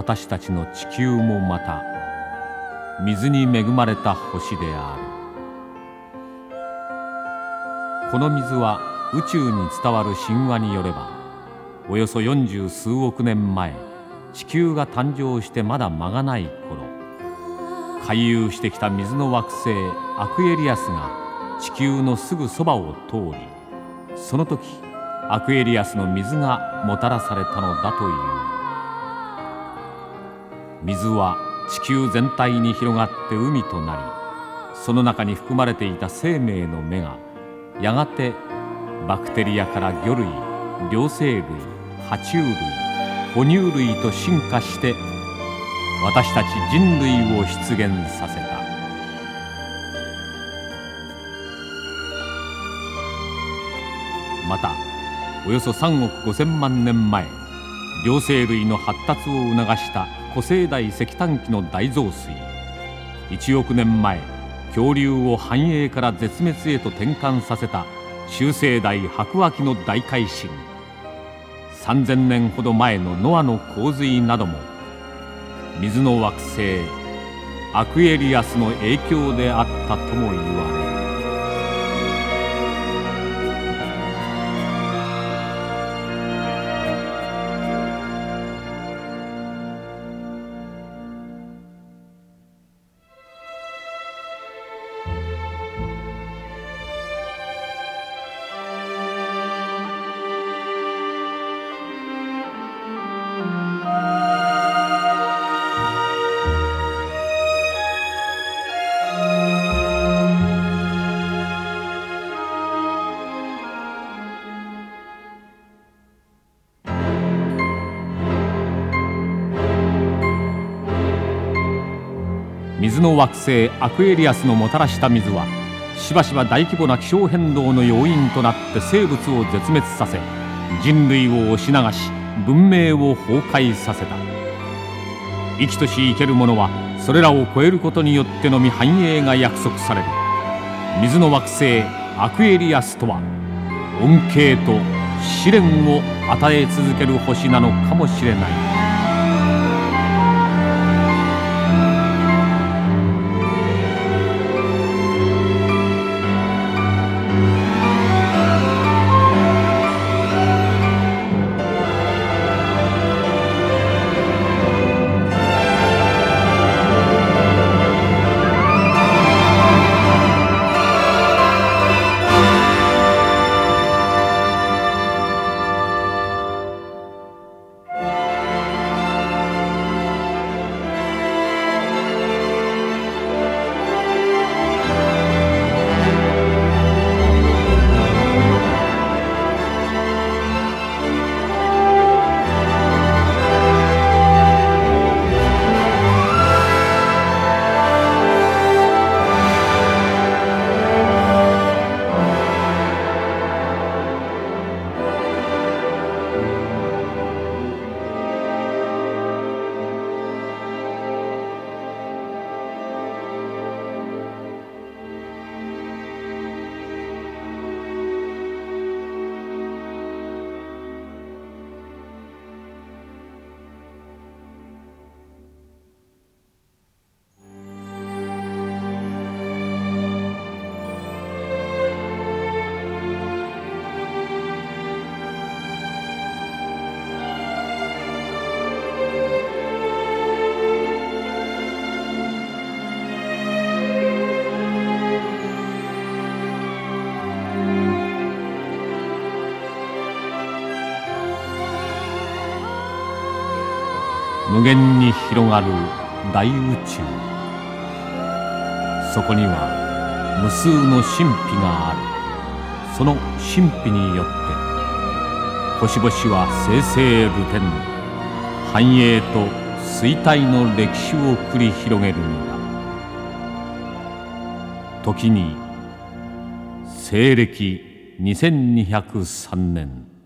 私たちの地球もまた水に恵まれた星である。この水は宇宙に伝わる神話によれば、およそ40数億年前、地球が誕生してまだ間がない頃、回遊してきた水の惑星アクエリアスが地球のすぐそばを通り、その時アクエリアスの水がもたらされたのだという。水は地球全体に広がって海となり、その中に含まれていた生命の芽がやがてバクテリアから魚類、両生類、爬虫類、哺乳類と進化して私たち人類を出現させた。またおよそ3億5,000万年前、両生類の発達を促した古生代石炭紀の大増水、1億年前恐竜を繁栄から絶滅へと転換させた中生代白亜紀の大改新、3,000年ほど前のノアの洪水なども水の惑星アクエリアスの影響であったとも言われる。水の惑星アクエリアスのもたらした水は、しばしば大規模な気象変動の要因となって生物を絶滅させ、人類を押し流し文明を崩壊させた。生きとし生けるものはそれらを超えることによってのみ繁栄が約束される。水の惑星アクエリアスとは恩恵と試練を与え続ける星なのかもしれない。無限に広がる大宇宙、そこには無数の神秘がある。その神秘によって星々は生々流転、繁栄と衰退の歴史を繰り広げるのだ。時に西暦2203年